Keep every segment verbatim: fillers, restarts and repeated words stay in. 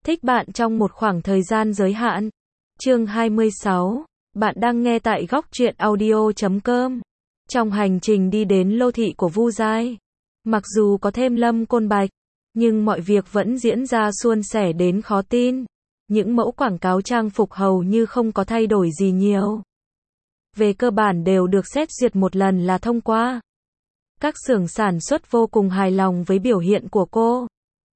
Thích bạn trong một khoảng thời gian giới hạn. Chương hai mươi sáu. Bạn đang nghe tại góc truyện audio chấm com. Trong hành trình đi đến lô thị của Vu Giai, mặc dù có thêm Lâm Côn Bạch, nhưng mọi việc vẫn diễn ra suôn sẻ đến khó tin. Những mẫu quảng cáo trang phục hầu như không có thay đổi gì nhiều. Về cơ bản đều được xét duyệt một lần là thông qua. Các xưởng sản xuất vô cùng hài lòng với biểu hiện của cô.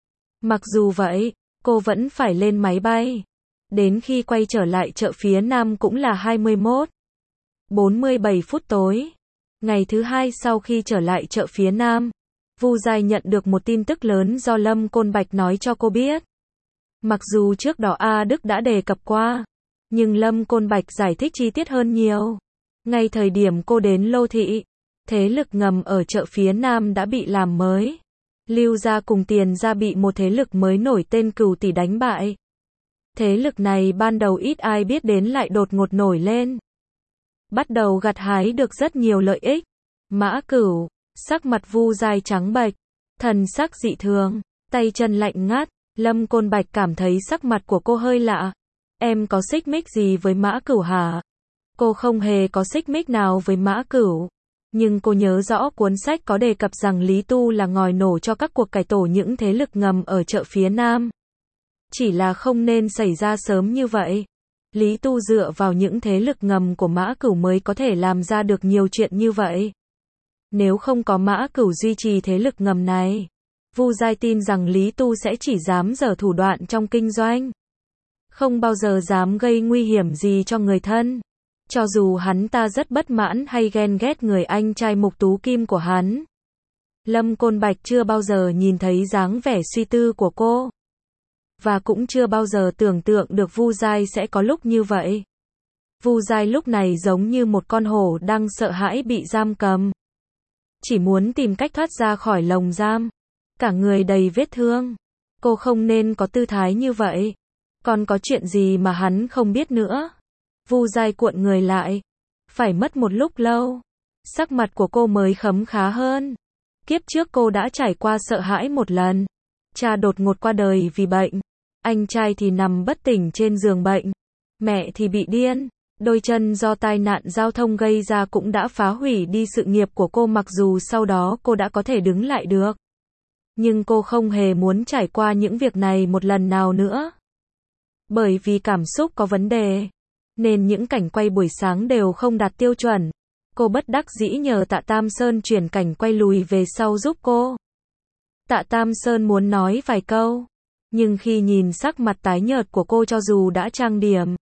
Mặc dù vậy, cô vẫn phải lên máy bay. Đến khi quay trở lại chợ phía Nam cũng là hai mươi mốt giờ bốn mươi bảy phút tối. Ngày thứ hai sau khi trở lại chợ phía Nam, Vu Giai nhận được một tin tức lớn do Lâm Côn Bạch nói cho cô biết. Mặc dù trước đó A Đức đã đề cập qua, nhưng Lâm Côn Bạch giải thích chi tiết hơn nhiều. Ngay thời điểm cô đến lô thị, thế lực ngầm ở chợ phía Nam đã bị làm mới. Lưu gia cùng Tiền gia bị một thế lực mới nổi tên Cửu Tỷ đánh bại. Thế lực này ban đầu ít ai biết đến lại đột ngột nổi lên. Bắt đầu gặt hái được rất nhiều lợi ích. Mã Cửu, sắc mặt Vu Giai trắng bệch, thần sắc dị thường, tay chân lạnh ngắt. Lâm Côn Bạch cảm thấy sắc mặt của cô hơi lạ. Em có xích mích gì với Mã Cửu hả? Cô không hề có xích mích nào với Mã Cửu. Nhưng cô nhớ rõ cuốn sách có đề cập rằng Lý Tu là ngòi nổ cho các cuộc cải tổ những thế lực ngầm ở chợ phía Nam. Chỉ là không nên xảy ra sớm như vậy. Lý Tu dựa vào những thế lực ngầm của Mã Cửu mới có thể làm ra được nhiều chuyện như vậy. Nếu không có Mã Cửu duy trì thế lực ngầm này, Vu Giai tin rằng Lý Tu sẽ chỉ dám giở thủ đoạn trong kinh doanh. Không bao giờ dám gây nguy hiểm gì cho người thân. Cho dù hắn ta rất bất mãn hay ghen ghét người anh trai Mục Tú Kim của hắn. Lâm Côn Bạch chưa bao giờ nhìn thấy dáng vẻ suy tư của cô. Và cũng chưa bao giờ tưởng tượng được Vu Giai sẽ có lúc như vậy. Vu Giai lúc này giống như một con hổ đang sợ hãi bị giam cầm. Chỉ muốn tìm cách thoát ra khỏi lồng giam. Cả người đầy vết thương. Cô không nên có tư thái như vậy. Còn có chuyện gì mà hắn không biết nữa? Vu Giai cuộn người lại. Phải mất một lúc lâu. Sắc mặt của cô mới khấm khá hơn. Kiếp trước cô đã trải qua sợ hãi một lần. Cha đột ngột qua đời vì bệnh. Anh trai thì nằm bất tỉnh trên giường bệnh. Mẹ thì bị điên. Đôi chân do tai nạn giao thông gây ra cũng đã phá hủy đi sự nghiệp của cô mặc dù sau đó cô đã có thể đứng lại được. Nhưng cô không hề muốn trải qua những việc này một lần nào nữa. Bởi vì cảm xúc có vấn đề. Nên những cảnh quay buổi sáng đều không đạt tiêu chuẩn. Cô bất đắc dĩ nhờ Tạ Tam Sơn chuyển cảnh quay lùi về sau giúp cô. Tạ Tam Sơn muốn nói vài câu. Nhưng khi nhìn sắc mặt tái nhợt của cô cho dù đã trang điểm,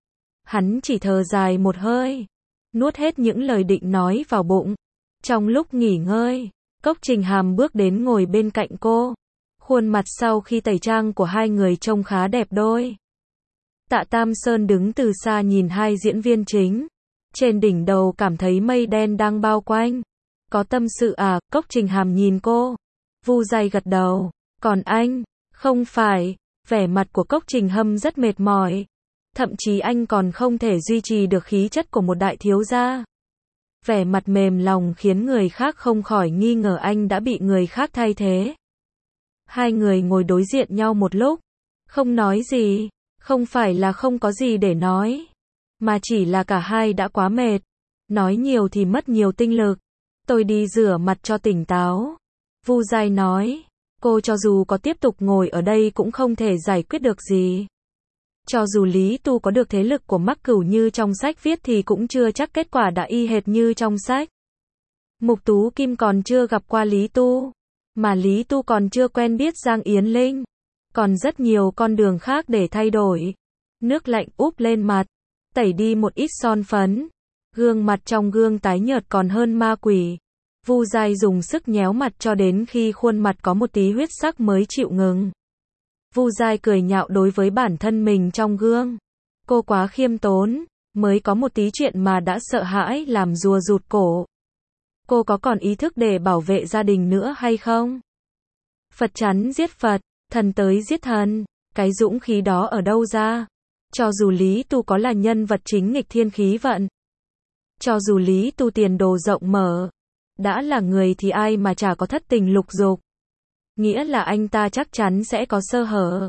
hắn chỉ thở dài một hơi. Nuốt hết những lời định nói vào bụng. Trong lúc nghỉ ngơi, Cốc Trình Hàm bước đến ngồi bên cạnh cô. Khuôn mặt sau khi tẩy trang của hai người trông khá đẹp đôi. Tạ Tam Sơn đứng từ xa nhìn hai diễn viên chính. Trên đỉnh đầu cảm thấy mây đen đang bao quanh. Có tâm sự à? Cốc Trình Hàm nhìn cô. Vu Giai gật đầu. Còn anh? Không phải. Vẻ mặt của Cốc Trình Hâm rất mệt mỏi. Thậm chí anh còn không thể duy trì được khí chất của một đại thiếu gia. Vẻ mặt mềm lòng khiến người khác không khỏi nghi ngờ anh đã bị người khác thay thế. Hai người ngồi đối diện nhau một lúc. Không nói gì. Không phải là không có gì để nói. Mà chỉ là cả hai đã quá mệt. Nói nhiều thì mất nhiều tinh lực. Tôi đi rửa mặt cho tỉnh táo. Vu Giai nói. Cô cho dù có tiếp tục ngồi ở đây cũng không thể giải quyết được gì. Cho dù Lý Tu có được thế lực của Mắc Cửu như trong sách viết thì cũng chưa chắc kết quả đã y hệt như trong sách. Mục Tú Kim còn chưa gặp qua Lý Tu. Mà Lý Tu còn chưa quen biết Giang Yến Linh. Còn rất nhiều con đường khác để thay đổi. Nước lạnh úp lên mặt. Tẩy đi một ít son phấn. Gương mặt trong gương tái nhợt còn hơn ma quỷ. Vu Giai dùng sức nhéo mặt cho đến khi khuôn mặt có một tí huyết sắc mới chịu ngừng. Vu Giai cười nhạo đối với bản thân mình trong gương. Cô quá khiêm tốn. Mới có một tí chuyện mà đã sợ hãi làm rùa rụt cổ. Cô có còn ý thức để bảo vệ gia đình nữa hay không? Phật chắn giết Phật. Thần tới giết thần. Cái dũng khí đó ở đâu ra? Cho dù Lý Tu có là nhân vật chính nghịch thiên khí vận. Cho dù Lý Tu tiền đồ rộng mở. Đã là người thì ai mà chả có thất tình lục dục. Nghĩa là anh ta chắc chắn sẽ có sơ hở.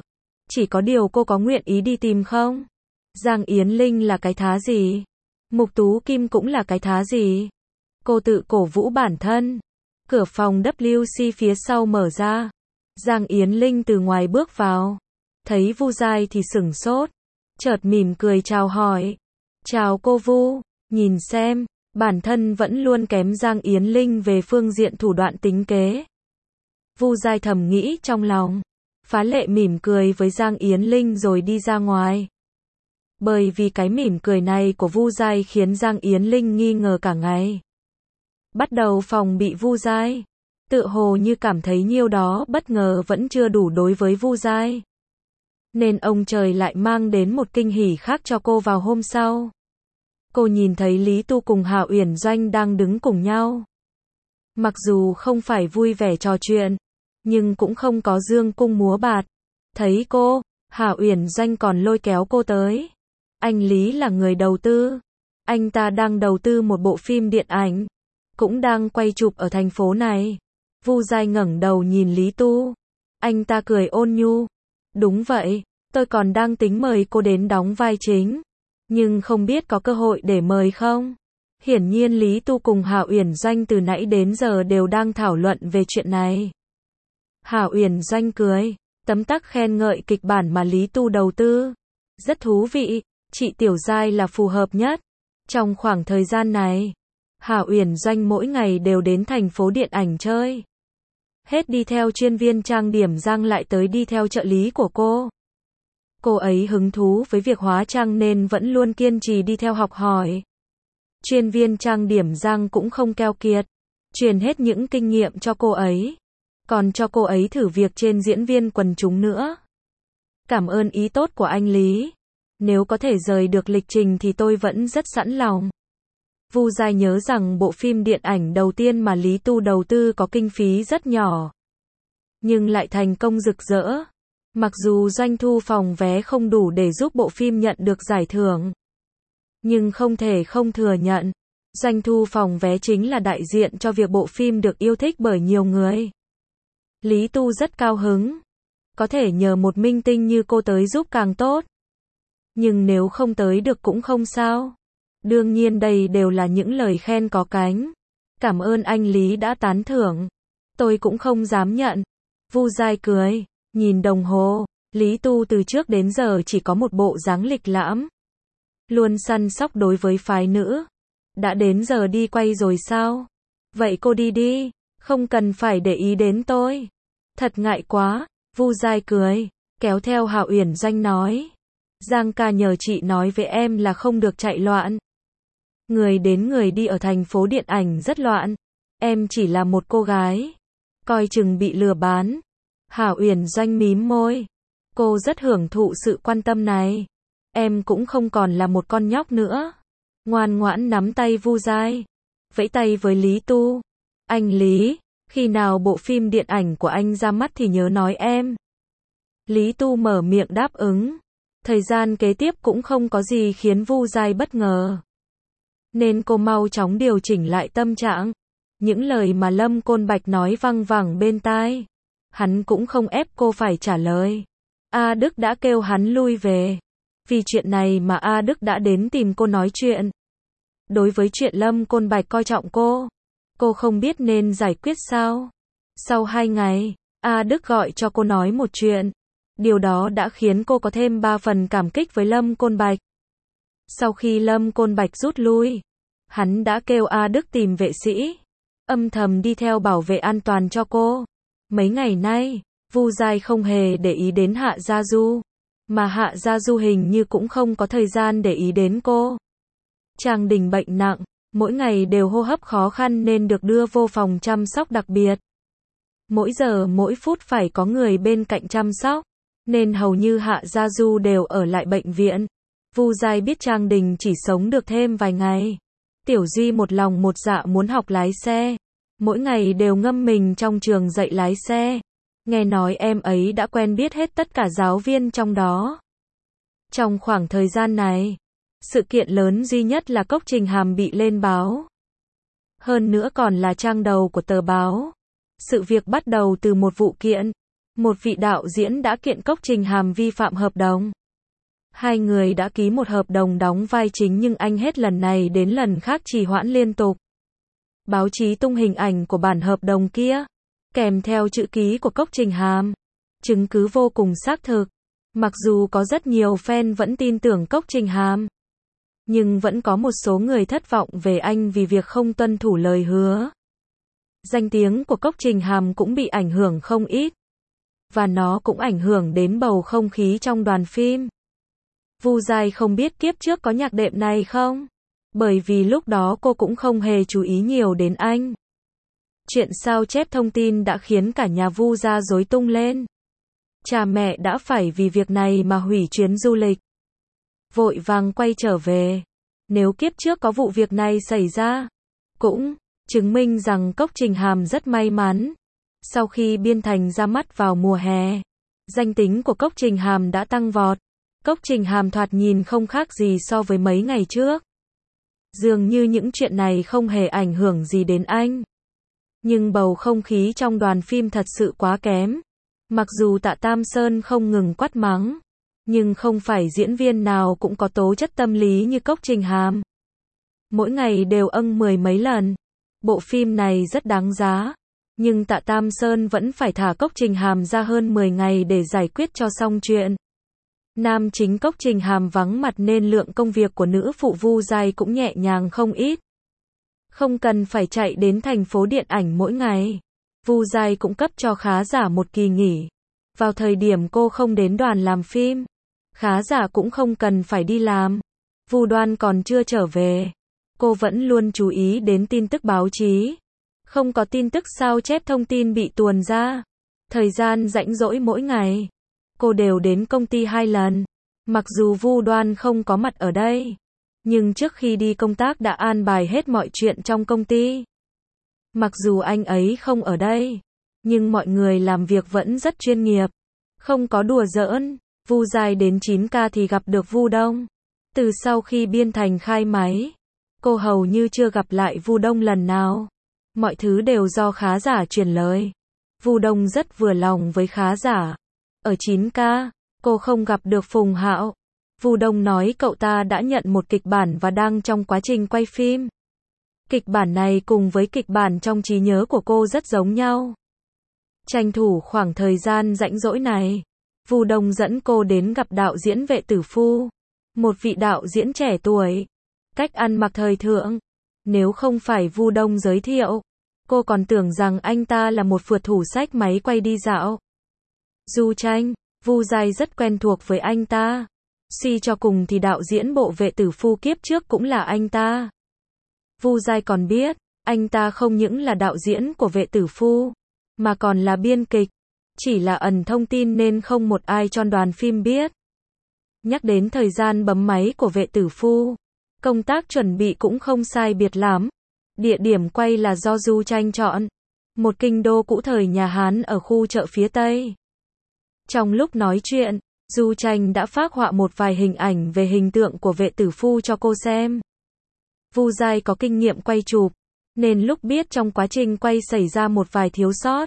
Chỉ có điều cô có nguyện ý đi tìm không? Giang Yến Linh là cái thá gì? Mục Tú Kim cũng là cái thá gì? Cô tự cổ vũ bản thân. Cửa phòng W C phía sau mở ra. Giang Yến Linh từ ngoài bước vào. Thấy Vu Giai thì sửng sốt. Chợt mỉm cười chào hỏi. Chào cô Vu, nhìn xem, bản thân vẫn luôn kém Giang Yến Linh về phương diện thủ đoạn tính kế. Vu Giai thầm nghĩ trong lòng. Phá lệ mỉm cười với Giang Yến Linh rồi đi ra ngoài. Bởi vì cái mỉm cười này của Vu Giai khiến Giang Yến Linh nghi ngờ cả ngày. Bắt đầu phòng bị Vu Giai. Tự hồ như cảm thấy nhiêu đó bất ngờ vẫn chưa đủ đối với Vu Giai. Nên ông trời lại mang đến một kinh hỉ khác cho cô vào hôm sau. Cô nhìn thấy Lý Tu cùng Hạ Uyển Doanh đang đứng cùng nhau. Mặc dù không phải vui vẻ trò chuyện, nhưng cũng không có dương cung múa bạt. Thấy cô, Hạ Uyển Doanh còn lôi kéo cô tới. Anh Lý là người đầu tư. Anh ta đang đầu tư một bộ phim điện ảnh. Cũng đang quay chụp ở thành phố này. Vu Giai ngẩng đầu nhìn Lý Tu. Anh ta cười ôn nhu. Đúng vậy, tôi còn đang tính mời cô đến đóng vai chính. Nhưng không biết có cơ hội để mời không? Hiển nhiên Lý Tu cùng Hạ Uyển Doanh từ nãy đến giờ đều đang thảo luận về chuyện này. Hạ Uyển Doanh cười, tấm tắc khen ngợi kịch bản mà Lý Tu đầu tư. Rất thú vị, chị Tiểu Giai là phù hợp nhất. Trong khoảng thời gian này, Hạ Uyển Doanh mỗi ngày đều đến thành phố điện ảnh chơi. Hết đi theo chuyên viên trang điểm Giang lại tới đi theo trợ lý của cô. Cô ấy hứng thú với việc hóa trang nên vẫn luôn kiên trì đi theo học hỏi. Chuyên viên trang điểm Giang cũng không keo kiệt, truyền hết những kinh nghiệm cho cô ấy, còn cho cô ấy thử việc trên diễn viên quần chúng nữa. Cảm ơn ý tốt của anh Lý. Nếu có thể rời được lịch trình thì tôi vẫn rất sẵn lòng. Vu Giai nhớ rằng bộ phim điện ảnh đầu tiên mà Lý Tu đầu tư có kinh phí rất nhỏ, nhưng lại thành công rực rỡ. Mặc dù doanh thu phòng vé không đủ để giúp bộ phim nhận được giải thưởng, nhưng không thể không thừa nhận, doanh thu phòng vé chính là đại diện cho việc bộ phim được yêu thích bởi nhiều người. Lý Tu rất cao hứng. Có thể nhờ một minh tinh như cô tới giúp càng tốt. Nhưng nếu không tới được cũng không sao. Đương nhiên đây đều là những lời khen có cánh. Cảm ơn anh Lý đã tán thưởng. Tôi cũng không dám nhận. Vu Giai cười, nhìn đồng hồ. Lý Tu từ trước đến giờ chỉ có một bộ dáng lịch lãm, luôn săn sóc đối với phái nữ. Đã đến giờ đi quay rồi sao? Vậy cô đi đi, không cần phải để ý đến tôi. Thật ngại quá. Vu Giai cười, kéo theo Hạ Uyển Doanh nói. Giang ca nhờ chị nói với em là không được chạy loạn. Người đến người đi ở thành phố điện ảnh rất loạn. Em chỉ là một cô gái, coi chừng bị lừa bán. Hạ Uyển Doanh mím môi. Cô rất hưởng thụ sự quan tâm này. Em cũng không còn là một con nhóc nữa. Ngoan ngoãn nắm tay Vu Giai, vẫy tay với Lý Tu. Anh Lý, khi nào bộ phim điện ảnh của anh ra mắt thì nhớ nói em. Lý Tu mở miệng đáp ứng. Thời gian kế tiếp cũng không có gì khiến Vu Giai bất ngờ, nên cô mau chóng điều chỉnh lại tâm trạng. Những lời mà Lâm Côn Bạch nói văng vẳng bên tai, hắn cũng không ép cô phải trả lời. A Đức đã kêu hắn lui về. Vì chuyện này mà A Đức đã đến tìm cô nói chuyện. Đối với chuyện Lâm Côn Bạch coi trọng cô, cô không biết nên giải quyết sao. Sau hai ngày, A Đức gọi cho cô nói một chuyện. Điều đó đã khiến cô có thêm ba phần cảm kích với Lâm Côn Bạch. Sau khi Lâm Côn Bạch rút lui, hắn đã kêu A Đức tìm vệ sĩ, âm thầm đi theo bảo vệ an toàn cho cô. Mấy ngày nay, Vu Giai không hề để ý đến Hạ Gia Du, mà Hạ Gia Du hình như cũng không có thời gian để ý đến cô. Trang Đình bệnh nặng, mỗi ngày đều hô hấp khó khăn nên được đưa vô phòng chăm sóc đặc biệt. Mỗi giờ mỗi phút phải có người bên cạnh chăm sóc, nên hầu như Hạ Gia Du đều ở lại bệnh viện. Vu Giai biết Trang Đình chỉ sống được thêm vài ngày. Tiểu Duy một lòng một dạ muốn học lái xe, mỗi ngày đều ngâm mình trong trường dạy lái xe. Nghe nói em ấy đã quen biết hết tất cả giáo viên trong đó. Trong khoảng thời gian này, sự kiện lớn duy nhất là Cốc Trình Hàm bị lên báo. Hơn nữa còn là trang đầu của tờ báo. Sự việc bắt đầu từ một vụ kiện. một vị đạo diễn đã kiện Cốc Trình Hàm vi phạm hợp đồng. Hai người đã ký một hợp đồng đóng vai chính nhưng anh hết lần này đến lần khác trì hoãn liên tục. Báo chí tung hình ảnh của bản hợp đồng kia, kèm theo chữ ký của Cốc Trình Hàm. Chứng cứ vô cùng xác thực. Mặc dù có rất nhiều fan vẫn tin tưởng Cốc Trình Hàm, nhưng vẫn có một số người thất vọng về anh vì việc không tuân thủ lời hứa. Danh tiếng của Cốc Trình Hàm cũng bị ảnh hưởng không ít. Và nó cũng ảnh hưởng đến bầu không khí trong đoàn phim. Vu Giai không biết kiếp trước có nhạc đệm này không? Bởi vì lúc đó cô cũng không hề chú ý nhiều đến anh. Chuyện sao chép thông tin đã khiến cả nhà Vu gia rối tung lên. Cha mẹ đã phải vì việc này mà hủy chuyến du lịch. Vội vàng quay trở về. Nếu kiếp trước có vụ việc này xảy ra, cũng chứng minh rằng Cốc Trình Hàm rất may mắn. Sau khi Biên Thành ra mắt vào mùa hè, danh tính của Cốc Trình Hàm đã tăng vọt. Cốc Trình Hàm thoạt nhìn không khác gì so với mấy ngày trước. Dường như những chuyện này không hề ảnh hưởng gì đến anh. Nhưng bầu không khí trong đoàn phim thật sự quá kém. Mặc dù Tạ Tam Sơn không ngừng quát mắng, nhưng không phải diễn viên nào cũng có tố chất tâm lý như Cốc Trình Hàm. Mỗi ngày đều âng mười mấy lần. Bộ phim này rất đáng giá. Nhưng Tạ Tam Sơn vẫn phải thả Cốc Trình Hàm ra hơn mười ngày để giải quyết cho xong chuyện. Nam chính Cốc Trình Hàm vắng mặt nên lượng công việc của nữ phụ Vu Giai cũng nhẹ nhàng không ít. Không cần phải chạy đến thành phố điện ảnh mỗi ngày. Vu Giai cũng cấp cho khá giả một kỳ nghỉ. Vào thời điểm cô không đến đoàn làm phim, khá giả cũng không cần phải đi làm. Vu Đoan còn chưa trở về. Cô vẫn luôn chú ý đến tin tức báo chí. Không có tin tức sao chép thông tin bị tuồn ra. Thời gian rảnh rỗi mỗi ngày, cô đều đến công ty hai lần. Mặc dù Vu Đoan không có mặt ở đây, nhưng trước khi đi công tác đã an bài hết mọi chuyện trong công ty. Mặc dù anh ấy không ở đây, nhưng mọi người làm việc vẫn rất chuyên nghiệp. Không có đùa giỡn. Vu Giai đến chín ca thì gặp được Vu Đông. Từ sau khi Biên Thành khai máy, cô hầu như chưa gặp lại Vu Đông lần nào. Mọi thứ đều do khá giả truyền lời. Vu Đông rất vừa lòng với khá giả. Ở chín ca, cô không gặp được Phùng Hạo. Vu Đông nói cậu ta đã nhận một kịch bản và đang trong quá trình quay phim. Kịch bản này cùng với kịch bản trong trí nhớ của cô rất giống nhau. Tranh thủ khoảng thời gian rảnh rỗi này, Vu Đông dẫn cô đến gặp đạo diễn Vệ Tử Phu, một vị đạo diễn trẻ tuổi, cách ăn mặc thời thượng. Nếu không phải Vu Đông giới thiệu, cô còn tưởng rằng anh ta là một phượt thủ xách máy quay đi dạo. Du Tranh, Vu Giai rất quen thuộc với anh ta. Suy cho cùng thì đạo diễn bộ Vệ Tử Phu kiếp trước cũng là anh ta. Vu Giai còn biết, anh ta không những là đạo diễn của Vệ Tử Phu, mà còn là biên kịch. Chỉ là ẩn thông tin nên không một ai trong đoàn phim biết. Nhắc đến thời gian bấm máy của Vệ Tử Phu, công tác chuẩn bị cũng không sai biệt lắm. Địa điểm quay là do Du Tranh chọn. Một kinh đô cũ thời nhà Hán ở khu chợ phía Tây. Trong lúc nói chuyện, Du Tranh đã phác họa một vài hình ảnh về hình tượng của Vệ Tử Phu cho cô xem. Vu Giai có kinh nghiệm quay chụp, nên lúc biết trong quá trình quay xảy ra một vài thiếu sót,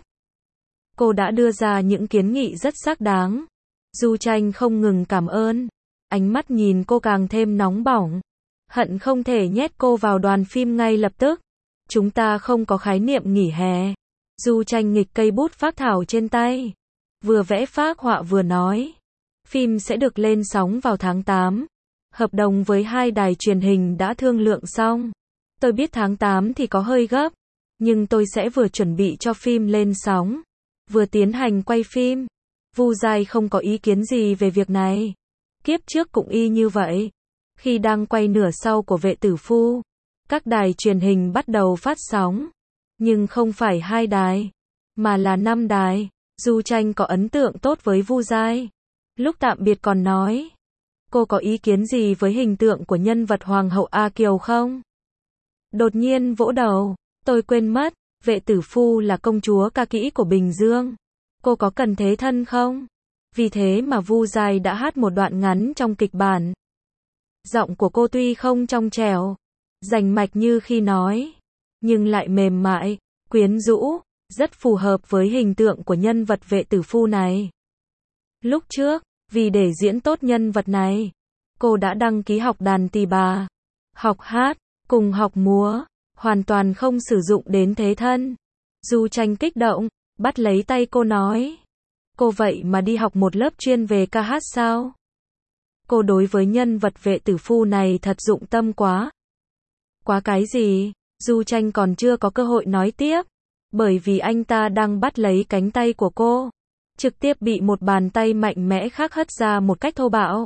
cô đã đưa ra những kiến nghị rất xác đáng. Du Tranh không ngừng cảm ơn. Ánh mắt nhìn cô càng thêm nóng bỏng. Hận không thể nhét cô vào đoàn phim ngay lập tức. Chúng ta không có khái niệm nghỉ hè. Du Tranh nghịch cây bút phác thảo trên tay. Vừa vẽ phác họa vừa nói. Phim sẽ được lên sóng vào tháng tám. Hợp đồng với hai đài truyền hình đã thương lượng xong. Tôi biết tháng tám thì có hơi gấp. Nhưng tôi sẽ vừa chuẩn bị cho phim lên sóng, vừa tiến hành quay phim. Vu Giai không có ý kiến gì về việc này. Kiếp trước cũng y như vậy. Khi đang quay nửa sau của Vệ Tử Phu, các đài truyền hình bắt đầu phát sóng. Nhưng không phải hai đài, mà là năm đài. Du Tranh có ấn tượng tốt với Vu Giai. Lúc tạm biệt còn nói, cô có ý kiến gì với hình tượng của nhân vật Hoàng hậu A Kiều không? Đột nhiên vỗ đầu, tôi quên mất, Vệ Tử Phu là công chúa ca kỹ của Bình Dương. Cô có cần thế thân không? Vì thế mà Vu Giai đã hát một đoạn ngắn trong kịch bản. Giọng của cô tuy không trong trẻo, rành mạch như khi nói, nhưng lại mềm mại, quyến rũ. rất phù hợp với hình tượng của nhân vật vệ tử phu này. Lúc trước, vì để diễn tốt nhân vật này, cô đã đăng ký học đàn tỳ bà, học hát, cùng học múa, hoàn toàn không sử dụng đến thế thân. Du Tranh kích động, bắt lấy tay cô nói. Cô vậy mà đi học một lớp chuyên về ca hát sao? Cô đối với nhân vật vệ tử phu này thật dụng tâm quá. Quá cái gì? Du Tranh còn chưa có cơ hội nói tiếp, bởi vì anh ta đang bắt lấy cánh tay của cô, trực tiếp bị một bàn tay mạnh mẽ khác hất ra một cách thô bạo.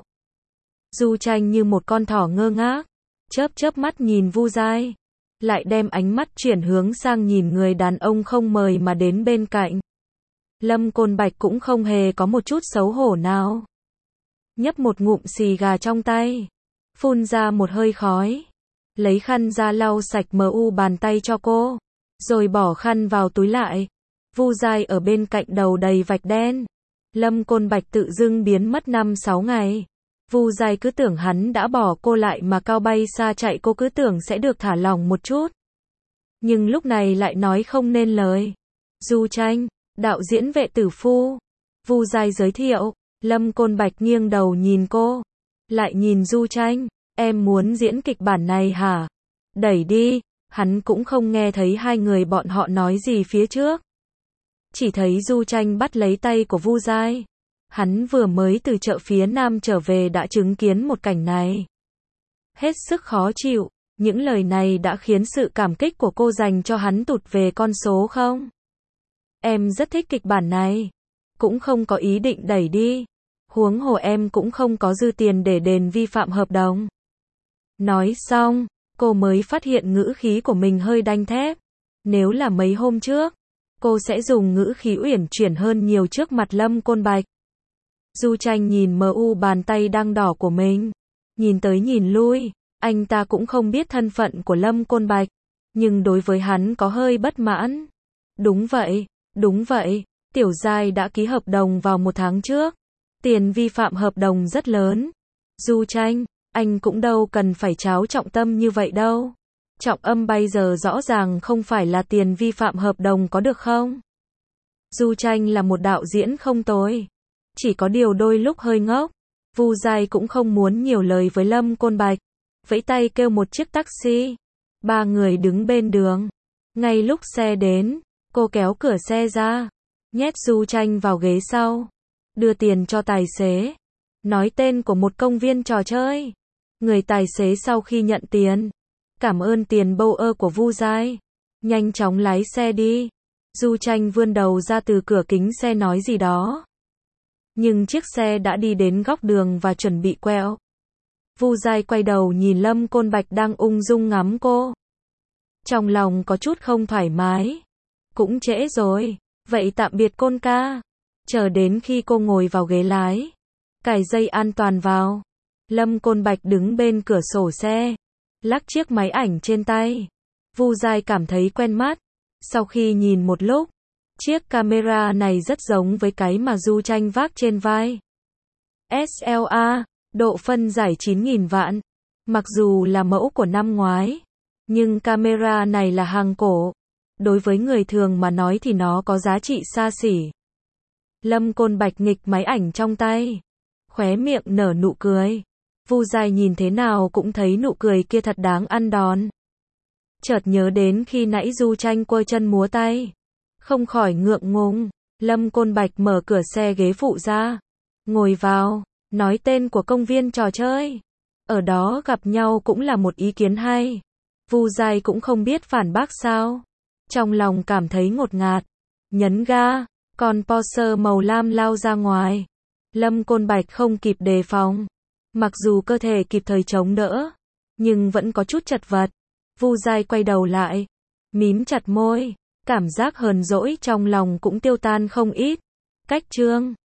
Du Tranh như một con thỏ ngơ ngác, chớp chớp mắt nhìn Vu Giai, lại đem ánh mắt chuyển hướng sang nhìn người đàn ông không mời mà đến bên cạnh. Lâm Côn Bạch cũng không hề có một chút xấu hổ nào. Nhấp một ngụm xì gà trong tay, phun ra một hơi khói, lấy khăn ra lau sạch mờ u bàn tay cho cô, rồi bỏ khăn vào túi lại. Vu Giai ở bên cạnh đầu đầy vạch đen. Lâm Côn Bạch tự dưng biến mất năm sáu ngày. Vu Giai cứ tưởng hắn đã bỏ cô lại mà cao bay xa chạy, cô cứ tưởng sẽ được thả lỏng một chút. Nhưng lúc này lại nói không nên lời. Du Tranh, đạo diễn vệ tử phu. Vu Giai giới thiệu. Lâm Côn Bạch nghiêng đầu nhìn cô, lại nhìn Du Tranh. Em muốn diễn kịch bản này hả? Đẩy đi. Hắn cũng không nghe thấy hai người bọn họ nói gì phía trước. Chỉ thấy Du Tranh bắt lấy tay của Vu Giai. Hắn vừa mới từ chợ phía Nam trở về đã chứng kiến một cảnh này. Hết sức khó chịu, những lời này đã khiến sự cảm kích của cô dành cho hắn tụt về con số không. Em rất thích kịch bản này, cũng không có ý định đẩy đi. Huống hồ em cũng không có dư tiền để đền vi phạm hợp đồng. Nói xong, cô mới phát hiện ngữ khí của mình hơi đanh thép. Nếu là mấy hôm trước, cô sẽ dùng ngữ khí uyển chuyển hơn nhiều trước mặt Lâm Côn Bạch. Du Tranh nhìn mờ u bàn tay đang đỏ của mình, nhìn tới nhìn lui, anh ta cũng không biết thân phận của Lâm Côn Bạch, nhưng đối với hắn có hơi bất mãn. Đúng vậy, đúng vậy, Tiểu Giai đã ký hợp đồng vào một tháng trước, tiền vi phạm hợp đồng rất lớn. Du Tranh, anh cũng đâu cần phải tráo trọng tâm như vậy đâu. Trọng âm bây giờ rõ ràng không phải là tiền vi phạm hợp đồng có được không? Du Tranh là một đạo diễn không tồi, chỉ có điều đôi lúc hơi ngốc. Vu Giai cũng không muốn nhiều lời với Lâm Côn Bạch, vẫy tay kêu một chiếc taxi. Ba người đứng bên đường. Ngay lúc xe đến, cô kéo cửa xe ra, nhét Du Tranh vào ghế sau, đưa tiền cho tài xế, nói tên của một công viên trò chơi. Người tài xế sau khi nhận tiền, cảm ơn tiền bâu ơ của Vu Giai, nhanh chóng lái xe đi. Du Tranh vươn đầu ra từ cửa kính xe nói gì đó, nhưng chiếc xe đã đi đến góc đường và chuẩn bị quẹo. Vu Giai quay đầu nhìn Lâm Côn Bạch đang ung dung ngắm cô. Trong lòng có chút không thoải mái. Cũng trễ rồi, vậy tạm biệt Côn ca. Chờ đến khi cô ngồi vào ghế lái, cài dây an toàn vào, Lâm Côn Bạch đứng bên cửa sổ xe, lắc chiếc máy ảnh trên tay. Vu Giai cảm thấy quen mắt. Sau khi nhìn một lúc, chiếc camera này rất giống với cái mà Du Tranh vác trên vai. ét lờ a, độ phân giải chín nghìn vạn. Mặc dù là mẫu của năm ngoái, nhưng camera này là hàng cổ. Đối với người thường mà nói thì nó có giá trị xa xỉ. Lâm Côn Bạch nghịch máy ảnh trong tay, khóe miệng nở nụ cười. Vu Giai nhìn thế nào cũng thấy nụ cười kia thật đáng ăn đòn. Chợt nhớ đến khi nãy Du Tranh quơ chân múa tay, không khỏi ngượng ngùng. Lâm Côn Bạch mở cửa xe ghế phụ ra, ngồi vào, nói tên của công viên trò chơi. Ở đó gặp nhau cũng là một ý kiến hay. Vu Giai cũng không biết phản bác sao. Trong lòng cảm thấy ngột ngạt, nhấn ga, còn Porsche màu lam lao ra ngoài. Lâm Côn Bạch không kịp đề phòng. Mặc dù cơ thể kịp thời chống đỡ, nhưng vẫn có chút chật vật. Vu Giai quay đầu lại, mím chặt môi, cảm giác hờn dỗi trong lòng cũng tiêu tan không ít. Cách chương